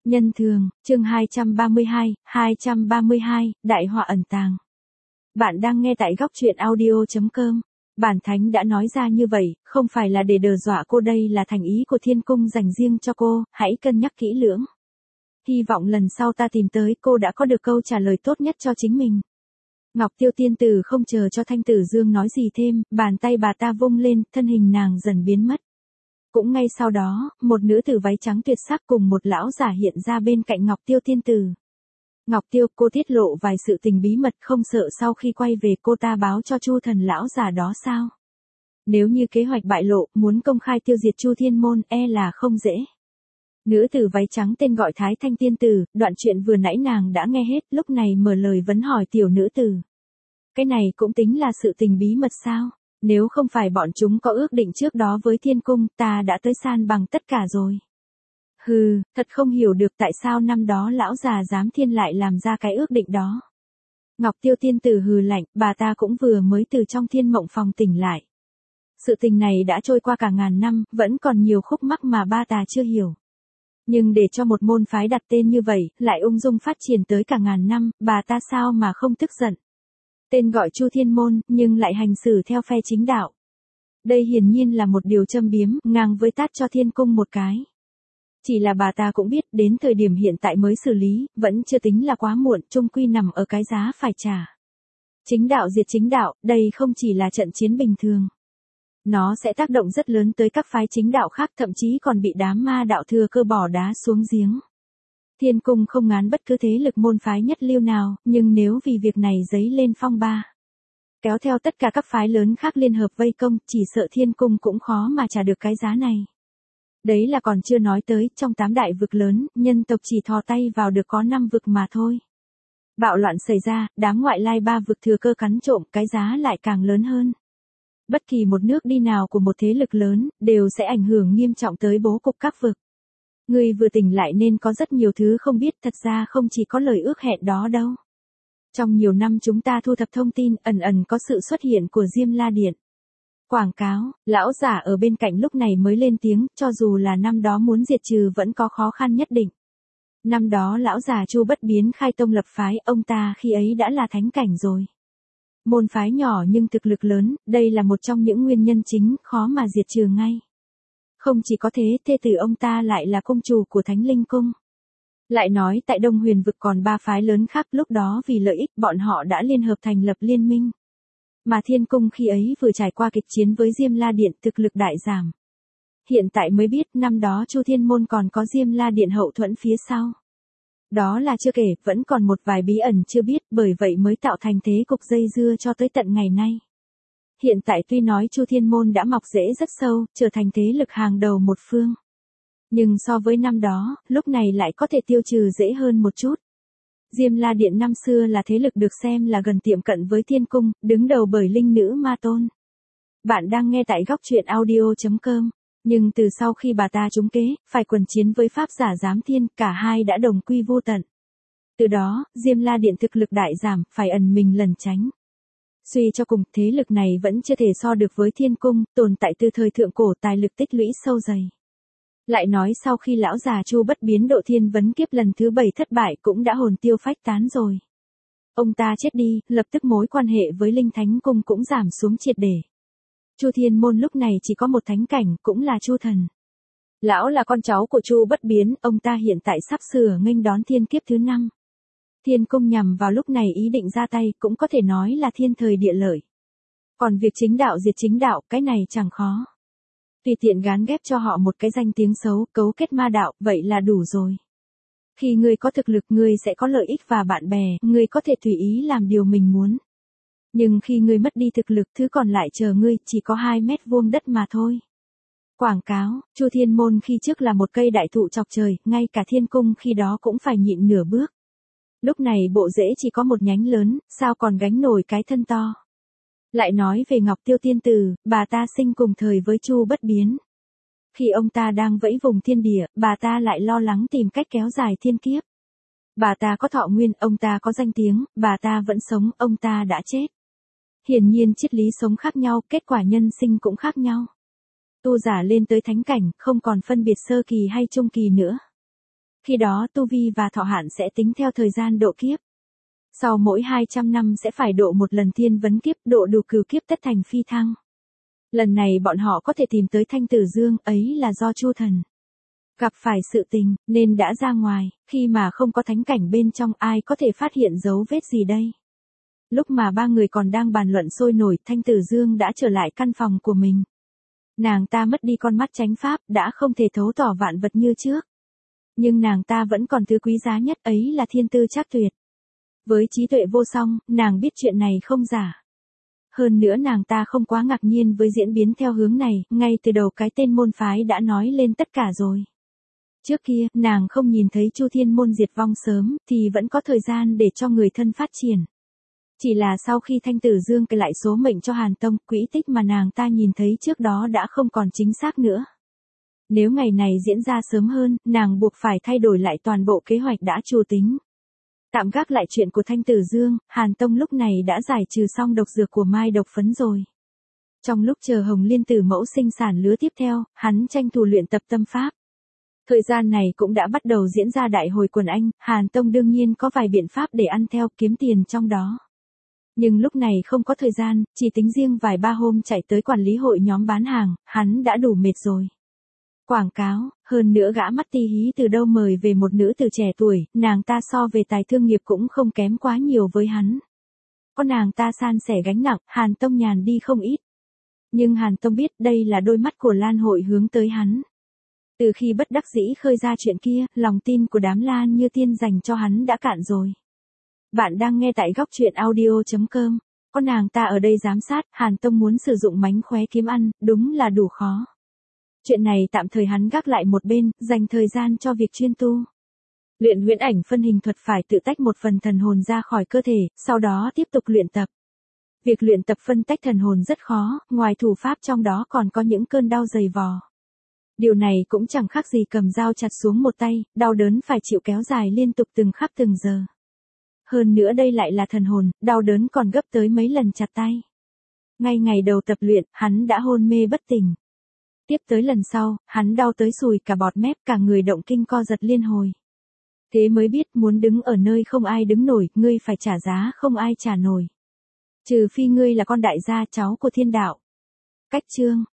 Nhân thường, chương 232, Đại họa ẩn tàng. Bạn đang nghe tại góc truyện audio.com. Bản Thánh đã nói ra như vậy, không phải là để đe dọa cô, đây là thành ý của Thiên Cung dành riêng cho cô, hãy cân nhắc kỹ lưỡng. Hy vọng lần sau ta tìm tới cô đã có được câu trả lời tốt nhất cho chính mình. Ngọc Tiêu tiên tử không chờ cho Thanh Tử Dương nói gì thêm, bàn tay bà ta vung lên, thân hình nàng dần biến mất. Cũng ngay sau đó, một nữ tử váy trắng tuyệt sắc cùng một lão giả hiện ra bên cạnh Ngọc Tiêu tiên tử. Ngọc Tiêu, cô tiết lộ vài sự tình bí mật, không sợ sau khi quay về cô ta báo cho Chu Thần lão giả đó sao? Nếu như kế hoạch bại lộ, muốn công khai tiêu diệt Chu Thiên Môn e là không dễ. Nữ tử váy trắng tên gọi Thái Thanh tiên tử, đoạn chuyện vừa nãy nàng đã nghe hết, lúc này mở lời vấn hỏi tiểu nữ tử. Cái này cũng tính là sự tình bí mật sao? Nếu không phải bọn chúng có ước định trước đó với Thiên Cung, ta đã tới san bằng tất cả rồi. Hừ, thật không hiểu được tại sao năm đó lão già giám thiên lại làm ra cái ước định đó. Ngọc Tiêu tiên tử hừ lạnh, bà ta cũng vừa mới từ trong thiên mộng phòng tỉnh lại. Sự tình này đã trôi qua cả ngàn năm, vẫn còn nhiều khúc mắc mà ba ta chưa hiểu. Nhưng để cho một môn phái đặt tên như vậy, lại ung dung phát triển tới cả ngàn năm, bà ta sao mà không tức giận. Tên gọi Chu Thiên Môn, nhưng lại hành xử theo phe chính đạo. Đây hiển nhiên là một điều châm biếm, ngang với tát cho Thiên Cung một cái. Chỉ là bà ta cũng biết, đến thời điểm hiện tại mới xử lý, vẫn chưa tính là quá muộn, chung quy nằm ở cái giá phải trả. Chính đạo diệt chính đạo, đây không chỉ là trận chiến bình thường. Nó sẽ tác động rất lớn tới các phái chính đạo khác, thậm chí còn bị đám ma đạo thừa cơ bỏ đá xuống giếng. Thiên Cung không ngán bất cứ thế lực môn phái nhất lưu nào, nhưng nếu vì việc này dấy lên phong ba, kéo theo tất cả các phái lớn khác liên hợp vây công, chỉ sợ Thiên Cung cũng khó mà trả được cái giá này. Đấy là còn chưa nói tới, trong 8 đại vực lớn, nhân tộc chỉ thò tay vào được có 5 vực mà thôi. Bạo loạn xảy ra, đám ngoại lai 3 vực thừa cơ cắn trộm, cái giá lại càng lớn hơn. Bất kỳ một nước đi nào của một thế lực lớn, đều sẽ ảnh hưởng nghiêm trọng tới bố cục các vực. Người vừa tỉnh lại nên có rất nhiều thứ không biết, thật ra không chỉ có lời ước hẹn đó đâu. Trong nhiều năm chúng ta thu thập thông tin, ẩn ẩn có sự xuất hiện của Diêm La Điện. Quảng cáo, lão giả ở bên cạnh lúc này mới lên tiếng, cho dù là năm đó muốn diệt trừ vẫn có khó khăn nhất định. Năm đó lão già Chu Bất Biến khai tông lập phái, ông ta khi ấy đã là thánh cảnh rồi. Môn phái nhỏ nhưng thực lực lớn, đây là một trong những nguyên nhân chính, khó mà diệt trừ ngay. Không chỉ có thế, thê tử ông ta lại là công chủ của Thánh Linh Cung. Lại nói tại Đông Huyền vực còn 3 phái lớn khác, lúc đó vì lợi ích bọn họ đã liên hợp thành lập liên minh. Mà Thiên Cung khi ấy vừa trải qua kịch chiến với Diêm La Điện, thực lực đại giảm. Hiện tại mới biết năm đó Chu Thiên Môn còn có Diêm La Điện hậu thuẫn phía sau. Đó là chưa kể, vẫn còn một vài bí ẩn chưa biết, bởi vậy mới tạo thành thế cục dây dưa cho tới tận ngày nay. Hiện tại tuy nói Chu Thiên Môn đã mọc rễ rất sâu, trở thành thế lực hàng đầu một phương. Nhưng so với năm đó, lúc này lại có thể tiêu trừ dễ hơn một chút. Diêm La Điện năm xưa là thế lực được xem là gần tiệm cận với Thiên Cung, đứng đầu bởi linh nữ Ma Tôn. Bạn đang nghe tại góc truyện audio.com. Nhưng từ sau khi bà ta trúng kế, phải quần chiến với Pháp giả Giám Thiên, cả hai đã đồng quy vô tận. Từ đó, Diêm La Điện thực lực đại giảm, phải ẩn mình lẩn tránh. Suy cho cùng, thế lực này vẫn chưa thể so được với Thiên Cung, tồn tại từ thời thượng cổ, tài lực tích lũy sâu dày. Lại nói sau khi lão già Chu Bất Biến độ thiên vấn kiếp lần thứ 7 thất bại cũng đã hồn tiêu phách tán rồi. Ông ta chết đi, lập tức mối quan hệ với Linh Thánh Cung cũng giảm xuống triệt để. Chu Thiên Môn lúc này chỉ có một thánh cảnh, cũng là Chu Thần. Lão là con cháu của Chu Bất Biến, ông ta hiện tại sắp sửa nghênh đón thiên kiếp thứ 5. Thiên Cung nhằm vào lúc này ý định ra tay, cũng có thể nói là thiên thời địa lợi. Còn việc chính đạo diệt chính đạo, cái này chẳng khó. Tùy tiện gán ghép cho họ một cái danh tiếng xấu, cấu kết ma đạo, vậy là đủ rồi. Khi ngươi có thực lực, ngươi sẽ có lợi ích và bạn bè, ngươi có thể tùy ý làm điều mình muốn. Nhưng khi ngươi mất đi thực lực, thứ còn lại chờ ngươi chỉ có 2 mét vuông đất mà thôi. Quảng cáo, Chu Thiên Môn khi trước là một cây đại thụ chọc trời, ngay cả Thiên Cung khi đó cũng phải nhịn nửa bước. Lúc này bộ rễ chỉ có một nhánh lớn, sao còn gánh nổi cái thân to. Lại nói về Ngọc Tiêu tiên tử, bà ta sinh cùng thời với Chu Bất Biến. Khi ông ta đang vẫy vùng thiên địa, bà ta lại lo lắng tìm cách kéo dài thiên kiếp. Bà ta có thọ nguyên, ông ta có danh tiếng, bà ta vẫn sống, ông ta đã chết. Hiển nhiên triết lý sống khác nhau, kết quả nhân sinh cũng khác nhau. Tu giả lên tới thánh cảnh, không còn phân biệt sơ kỳ hay trung kỳ nữa. Khi đó tu vi và thọ hạn sẽ tính theo thời gian độ kiếp. Sau mỗi 200 năm sẽ phải độ một lần thiên vấn kiếp, độ đủ cửu kiếp tất thành phi thăng. Lần này bọn họ có thể tìm tới Thanh Tử Dương, ấy là do Chu Thần gặp phải sự tình, nên đã ra ngoài, khi mà không có thánh cảnh bên trong ai có thể phát hiện dấu vết gì đây. Lúc mà ba người còn đang bàn luận sôi nổi, Thanh Tử Dương đã trở lại căn phòng của mình. Nàng ta mất đi con mắt chánh pháp, đã không thể thấu tỏ vạn vật như trước. Nhưng nàng ta vẫn còn thứ quý giá nhất, ấy là thiên tư trác tuyệt. Với trí tuệ vô song, nàng biết chuyện này không giả. Hơn nữa nàng ta không quá ngạc nhiên với diễn biến theo hướng này, ngay từ đầu cái tên môn phái đã nói lên tất cả rồi. Trước kia, nàng không nhìn thấy Chu Thiên môn diệt vong sớm, thì vẫn có thời gian để cho người thân phát triển. Chỉ là sau khi Thanh Tử Dương kể lại số mệnh cho Hàn Tông, quỹ tích mà nàng ta nhìn thấy trước đó đã không còn chính xác nữa. Nếu ngày này diễn ra sớm hơn, nàng buộc phải thay đổi lại toàn bộ kế hoạch đã chủ tính. Tạm gác lại chuyện của Thanh Tử Dương, Hàn Tông lúc này đã giải trừ xong độc dược của Mai Độc Phấn rồi. Trong lúc chờ Hồng Liên Tử mẫu sinh sản lứa tiếp theo, hắn tranh thủ luyện tập tâm pháp. Thời gian này cũng đã bắt đầu diễn ra đại hồi quần anh, Hàn Tông đương nhiên có vài biện pháp để ăn theo kiếm tiền trong đó. Nhưng lúc này không có thời gian, chỉ tính riêng vài ba hôm chạy tới quản lý hội nhóm bán hàng, hắn đã đủ mệt rồi. Quảng cáo, hơn nữa gã mắt ti hí từ đâu mời về một nữ tử trẻ tuổi, nàng ta so về tài thương nghiệp cũng không kém quá nhiều với hắn. Có nàng ta san sẻ gánh nặng, Hàn Tông nhàn đi không ít. Nhưng Hàn Tông biết đây là đôi mắt của Lan hội hướng tới hắn. Từ khi bất đắc dĩ khơi ra chuyện kia, lòng tin của đám Lan như tiên dành cho hắn đã cạn rồi. Bạn đang nghe tại góc truyện audio.com. Có nàng ta ở đây giám sát, Hàn Tông muốn sử dụng mánh khóe kiếm ăn, đúng là đủ khó. Chuyện này tạm thời hắn gác lại một bên, dành thời gian cho việc chuyên tu. Luyện huyễn ảnh phân hình thuật phải tự tách một phần thần hồn ra khỏi cơ thể, sau đó tiếp tục luyện tập. Việc luyện tập phân tách thần hồn rất khó, ngoài thủ pháp trong đó còn có những cơn đau dày vò. Điều này cũng chẳng khác gì cầm dao chặt xuống một tay, đau đớn phải chịu kéo dài liên tục từng khắc từng giờ. Hơn nữa đây lại là thần hồn, đau đớn còn gấp tới mấy lần chặt tay. Ngay ngày đầu tập luyện, hắn đã hôn mê bất tỉnh. Tiếp tới lần sau, hắn đau tới sùi cả bọt mép, cả người động kinh co giật liên hồi. Thế mới biết muốn đứng ở nơi không ai đứng nổi, ngươi phải trả giá không ai trả nổi. Trừ phi ngươi là con đại gia cháu của thiên đạo. Cách chương